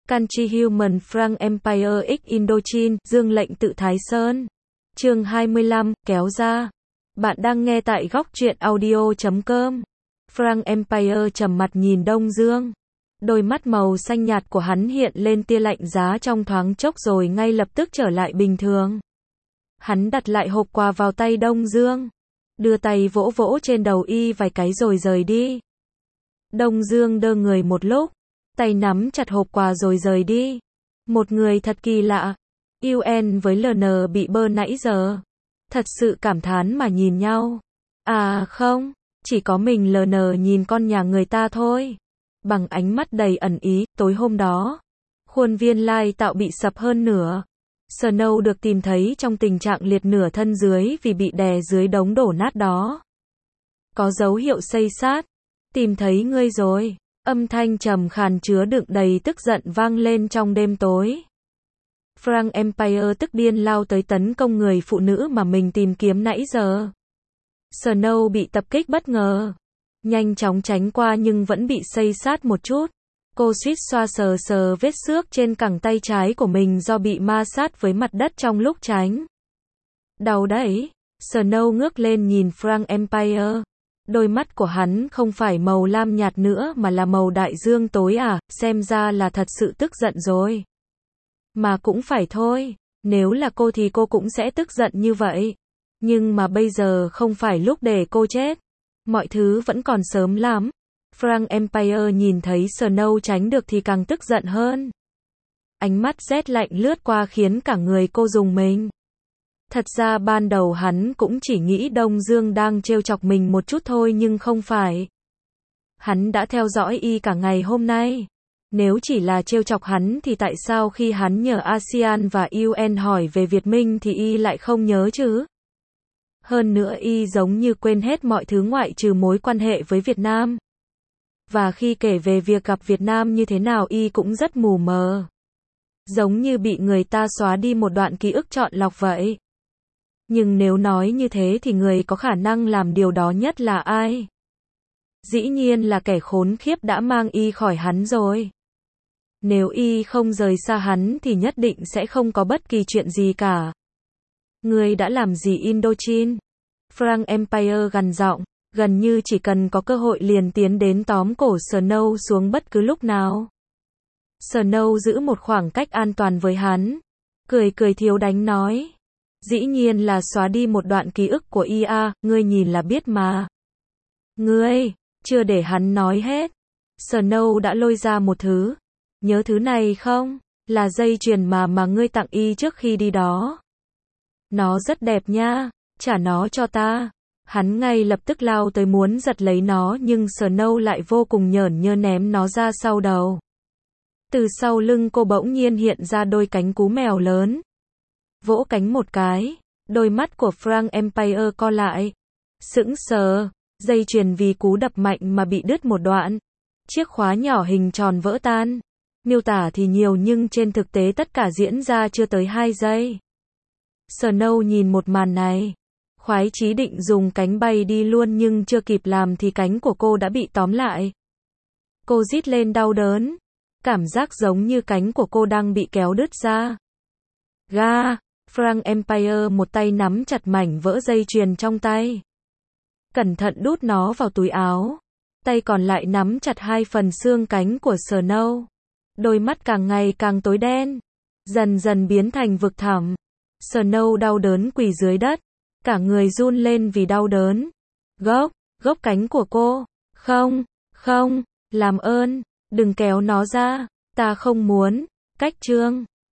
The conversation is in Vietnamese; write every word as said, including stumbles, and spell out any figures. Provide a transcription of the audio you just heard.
Country Human Frank Empire X Indochine, Dương lệnh tự Thái Sơn. Chương hai mươi lăm, kéo ra. Bạn đang nghe tại góc truyện audio chấm com. Frank Empire trầm mặt nhìn Đông Dương. Đôi mắt màu xanh nhạt của hắn hiện lên tia lạnh giá trong thoáng chốc rồi ngay lập tức trở lại bình thường. Hắn đặt lại hộp quà vào tay Đông Dương. Đưa tay vỗ vỗ trên đầu y vài cái rồi rời đi. Đông Dương đơ người một lúc. Tay nắm chặt hộp quà rồi rời đi. Một người thật kỳ lạ. u en với lờ en bị bơ nãy giờ. Thật sự cảm thán mà nhìn nhau. À không, chỉ có mình lờ en nhìn con nhà người ta thôi. Bằng ánh mắt đầy ẩn ý, tối hôm đó. Khuôn viên lai tạo bị sập hơn nửa. Snow được tìm thấy trong tình trạng liệt nửa thân dưới vì bị đè dưới đống đổ nát đó. Có dấu hiệu xây xát. Tìm thấy ngươi rồi. Âm thanh trầm khàn chứa đựng đầy tức giận vang lên trong đêm tối. Frank Empire tức điên lao tới tấn công người phụ nữ mà mình tìm kiếm nãy giờ. Snow bị tập kích bất ngờ. Nhanh chóng tránh qua nhưng vẫn bị xây xát một chút. Cô suýt xoa sờ sờ vết xước trên cẳng tay trái của mình do bị ma sát với mặt đất trong lúc tránh. Đau đấy. Snow ngước lên nhìn Frank Empire. Đôi mắt của hắn không phải màu lam nhạt nữa mà là màu đại dương tối à, xem ra là thật sự tức giận rồi. Mà cũng phải thôi, nếu là cô thì cô cũng sẽ tức giận như vậy. Nhưng mà bây giờ không phải lúc để cô chết. Mọi thứ vẫn còn sớm lắm. Frank Empire nhìn thấy Snow tránh được thì càng tức giận hơn. Ánh mắt rét lạnh lướt qua khiến cả người cô rùng mình. Thật ra ban đầu hắn cũng chỉ nghĩ Đông Dương đang trêu chọc mình một chút thôi nhưng không phải. Hắn đã theo dõi y cả ngày hôm nay. Nếu chỉ là trêu chọc hắn thì tại sao khi hắn nhờ a sê an và u en hỏi về Việt Minh thì y lại không nhớ chứ? Hơn nữa y giống như quên hết mọi thứ ngoại trừ mối quan hệ với Việt Nam. Và khi kể về việc gặp Việt Nam như thế nào y cũng rất mù mờ. Giống như bị người ta xóa đi một đoạn ký ức chọn lọc vậy. Nhưng nếu nói như thế thì người có khả năng làm điều đó nhất là ai? Dĩ nhiên là kẻ khốn khiếp đã mang y khỏi hắn rồi. Nếu y không rời xa hắn thì nhất định sẽ không có bất kỳ chuyện gì cả. Ngươi đã làm gì Indochine? Frank Empire gằn giọng, gần như chỉ cần có cơ hội liền tiến đến tóm cổ Snow xuống bất cứ lúc nào. Snow giữ một khoảng cách an toàn với hắn. Cười cười thiếu đánh nói. Dĩ nhiên là xóa đi một đoạn ký ức của i a, ngươi nhìn là biết mà. Ngươi, chưa để hắn nói hết. Snow đã lôi ra một thứ. Nhớ thứ này không? Là dây chuyền mà mà ngươi tặng y trước khi đi đó. Nó rất đẹp nha, trả nó cho ta. Hắn ngay lập tức lao tới muốn giật lấy nó nhưng Snow lại vô cùng nhởn nhơ ném nó ra sau đầu. Từ sau lưng cô bỗng nhiên hiện ra đôi cánh cú mèo lớn. Vỗ cánh một cái, đôi mắt của Frank Empire co lại. Sững sờ, dây chuyền vì cú đập mạnh mà bị đứt một đoạn. Chiếc khóa nhỏ hình tròn vỡ tan. Miêu tả thì nhiều nhưng trên thực tế tất cả diễn ra chưa tới hai giây. Snow nhìn một màn này. Khoái chí định dùng cánh bay đi luôn nhưng chưa kịp làm thì cánh của cô đã bị tóm lại. Cô rít lên đau đớn. Cảm giác giống như cánh của cô đang bị kéo đứt ra. Ga! Frank Empire một tay nắm chặt mảnh vỡ dây chuyền trong tay. Cẩn thận đút nó vào túi áo. Tay còn lại nắm chặt hai phần xương cánh của Snow. Đôi mắt càng ngày càng tối đen. Dần dần biến thành vực thẳm. Snow đau đớn quỳ dưới đất. Cả người run lên vì đau đớn. Gốc, gốc cánh của cô. Không, không, làm ơn, đừng kéo nó ra. Ta không muốn. Cách chương.